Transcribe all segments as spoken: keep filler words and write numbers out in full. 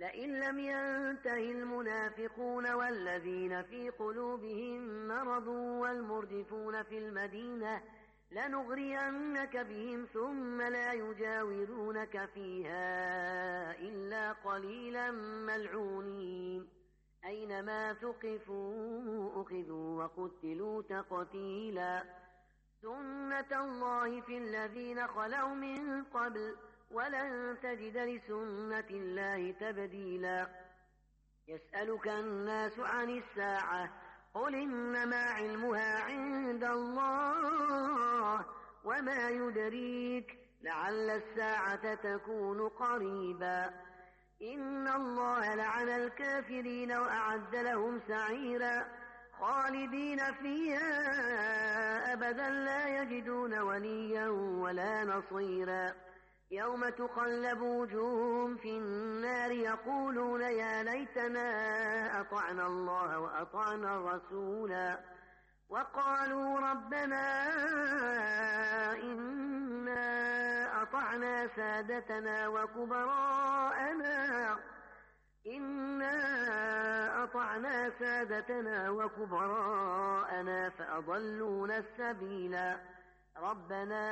لئن لم ينته المنافقون والذين في قلوبهم مرض والمرجفون في المدينة لنغرينك بهم ثم لا يجاورونك فيها إلا قليلا ملعونين أينما ثقفوا أخذوا وقتلوا تقتيلا سنة الله في الذين خلوا من قبل ولن تجد لسنة الله تبديلا يسألك الناس عن الساعة قل إنما علمها عند الله وما يدريك لعل الساعة تكون قريبا إن الله لعن الكافرين وأعد لهم سعيرا خالدين فيها أبدا لا يجدون وليا ولا نصيرا يوم تقلب وجوههم في النار يقولون يا ليتنا أطعنا الله وأطعنا الرسولا وقالوا ربنا إنا أطعنا سادتنا وكبراءنا إنا أطعنا سادتنا وكبراءنا فأضلونا السبيلا ربنا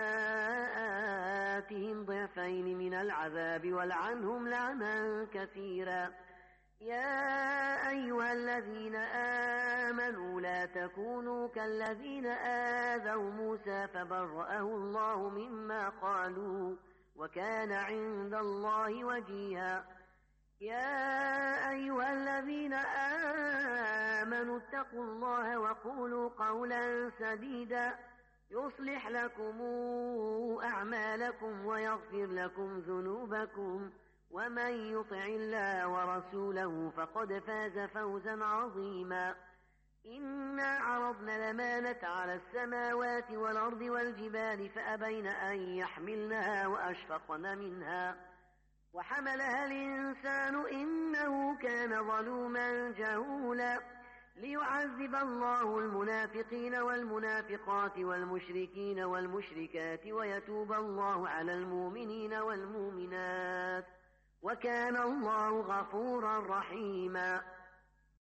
آتهم ضعفين من العذاب والعنهم لعنا كثيرا يا أيها الذين آمنوا لا تكونوا كالذين آذوا موسى فبرأه الله مما قالوا وكان عند الله وجيها يا أيها الذين آمنوا اتقوا الله وقولوا قولا سديدا يصلح لكم أعمالكم ويغفر لكم ذنوبكم ومن يطع الله ورسوله فقد فاز فوزا عظيما إنا عرضنا الأمانة على السماوات والأرض والجبال فأبين أن يحملنها وأشفقن منها وحملها الإنسان إنه كان ظلوما جهولا ليعذب الله المنافقين والمنافقات والمشركين والمشركات ويتوب الله على المؤمنين والمؤمنات وكان الله غفورا رحيما